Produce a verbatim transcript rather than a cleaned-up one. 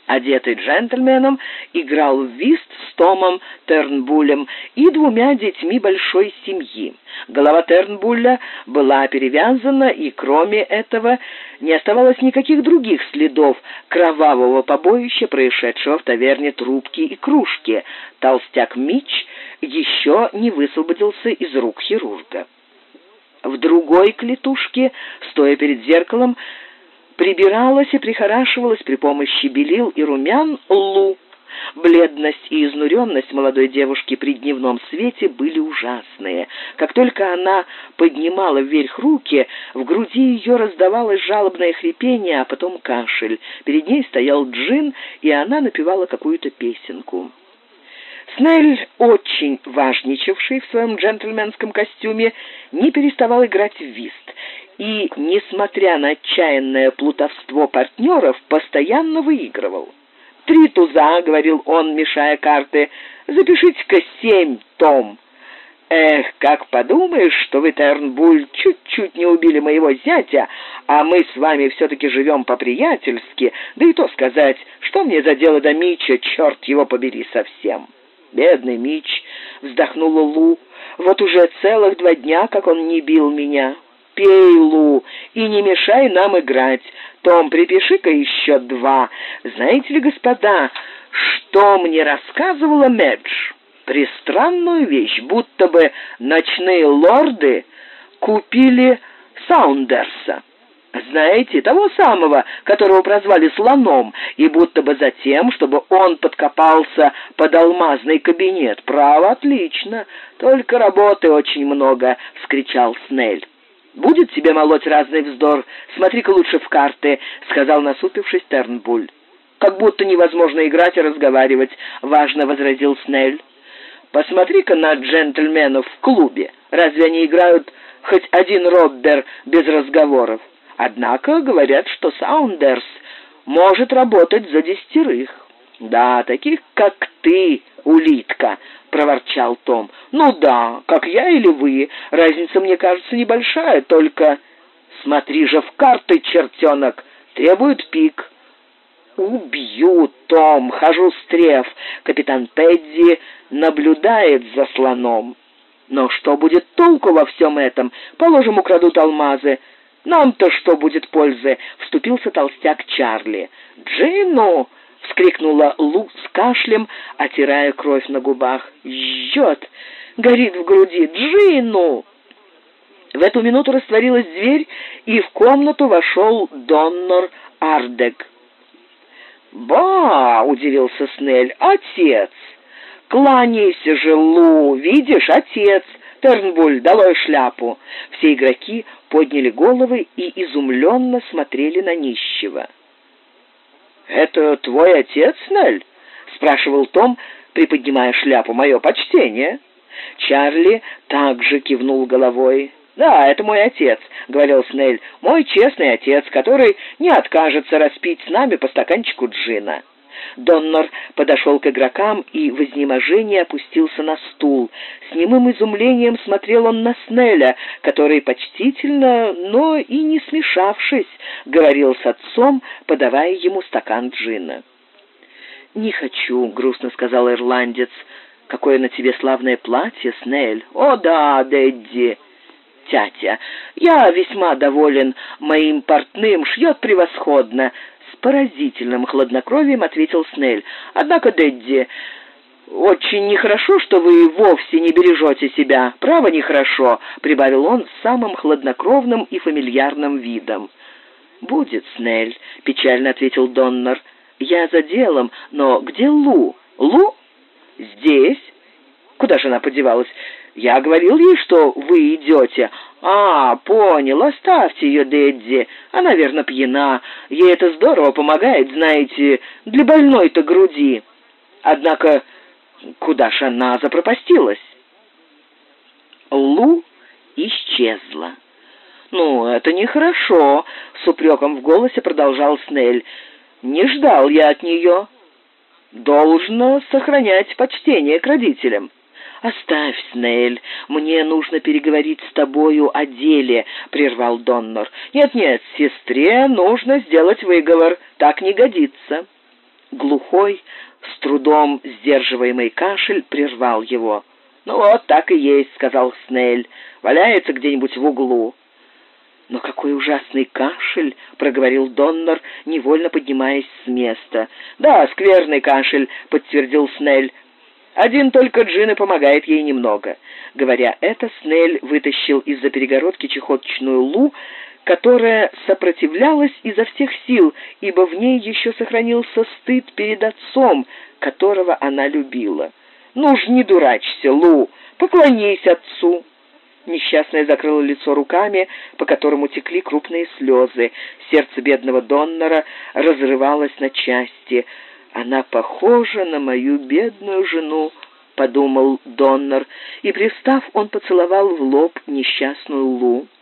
одетый джентльменом, играл в вист с Томом Тернбуллем и двумя детьми большой семьи. Голова Тернбулля была перевязана, и кроме этого не оставалось никаких других следов кровавого побоища, происшедшего в таверне «Трубки и кружки». Толстяк Митч еще не высвободился из рук хирурга. В другой клетушке, стоя перед зеркалом, прибиралась и прихорашивалась при помощи белил и румян Лу. Бледность и изнуренность молодой девушки при дневном свете были ужасные. Как только она поднимала вверх руки, в груди ее раздавалось жалобное хрипение, а потом кашель. Перед ней стоял Джин, и она напевала какую-то песенку. Снель, очень важничавший в своем джентльменском костюме, не переставал играть в вист. И, несмотря на отчаянное плутовство партнеров, постоянно выигрывал. «Три туза», — говорил он, мешая карты, — «запишите-ка семь, Том». «Эх, как подумаешь, что вы, Тернбуль, чуть-чуть не убили моего зятя, а мы с вами все-таки живем по-приятельски, да и то сказать, что мне за дело до Митча, черт его побери совсем». «Бедный Митч», — вздохнула Лу, — «вот уже целых два дня, как он не бил меня». «Пей, Лу, и не мешай нам играть. Том, припиши-ка еще два. Знаете ли, господа, что мне рассказывала Медж? Пристранную вещь, будто бы ночные лорды купили Саундерса. Знаете, того самого, которого прозвали Слоном, и будто бы за тем, чтобы он подкопался под алмазный кабинет. Право, отлично, только работы очень много», — вскричал Снель. «Будет тебе молоть разный вздор. Смотри-ка лучше в карты», — сказал, насупившись, Тернбуль. «Как будто невозможно играть и разговаривать», — важно возразил Снель. «Посмотри-ка на джентльменов в клубе. Разве они играют хоть один роббер без разговоров? Однако говорят, что Саундерс может работать за десятерых». «Да, таких, как ты, улитка», — проворчал Том. «Ну да, как я или вы. Разница, мне кажется, небольшая, только...» «Смотри же в карты, чертенок, требует пик». «Убью, Том, хожу стрев. Капитан Пэдди наблюдает за слоном». «Но что будет толку во всем этом? Положим, украдут алмазы. Нам-то что будет пользы?» — вступился толстяк Чарли. «Джину!» — вскрикнула Лу с кашлем, отирая кровь на губах. «Жжет! Горит в груди! Джину!» В эту минуту растворилась дверь, и в комнату вошел Доннор Ардек. «Ба!» — удивился Снель. «Отец! Кланяйся же, Лу! Видишь, отец! Тернбуль, долой шляпу!» Все игроки подняли головы и изумленно смотрели на нищего. «Это твой отец, Снель?» — спрашивал Том, приподнимая шляпу. «Мое почтение». Чарли также кивнул головой. «Да, это мой отец», — говорил Снель, — «мой честный отец, который не откажется распить с нами по стаканчику джина». Доннор подошел к игрокам и в изнеможении опустился на стул. С немым изумлением смотрел он на Снеля, который почтительно, но и не смешавшись, говорил с отцом, подавая ему стакан джина. «Не хочу», — грустно сказал ирландец. «Какое на тебе славное платье, Снель!» «О да, Дэдди!» «Тятя, я весьма доволен моим портным, шьет превосходно», — с поразительным хладнокровием ответил Снель. «Однако, Дэдди, очень нехорошо, что вы вовсе не бережете себя. Право, нехорошо», — прибавил он с самым хладнокровным и фамильярным видом. «Будет, Снель», — печально ответил Доннор. «Я за делом, но где Лу?» «Лу? Здесь? Куда же она подевалась? Я говорил ей, что вы идете». «А, понял, оставьте ее, Дэдди. Она, верно, пьяна. Ей это здорово помогает, знаете, для больной-то груди. Однако, куда ж она запропастилась?» Лу исчезла. «Ну, это нехорошо», — с упреком в голосе продолжал Снель. «Не ждал я от нее. Должно сохранять почтение к родителям». «Оставь, Снель, мне нужно переговорить с тобою о деле», — прервал Доннор. «Нет-нет, сестре нужно сделать выговор, так не годится». Глухой, с трудом сдерживаемый кашель прервал его. «Ну вот, так и есть», — сказал Снель. «Валяется где-нибудь в углу». «Но какой ужасный кашель!» — проговорил Доннер, невольно поднимаясь с места. «Да, скверный кашель», — подтвердил Снель. «Один только джин и помогает ей немного». Говоря это, Снель вытащил из-за перегородки чехоточную Лу, которая сопротивлялась изо всех сил, ибо в ней еще сохранился стыд перед отцом, которого она любила. «Ну ж, не дурачься, Лу, поклонись отцу». Несчастная закрыла лицо руками, по которым текли крупные слезы. Сердце бедного Доннера разрывалось на части. «Она похожа на мою бедную жену», — подумал Доннер, и, привстав, он поцеловал в лоб несчастную Лу.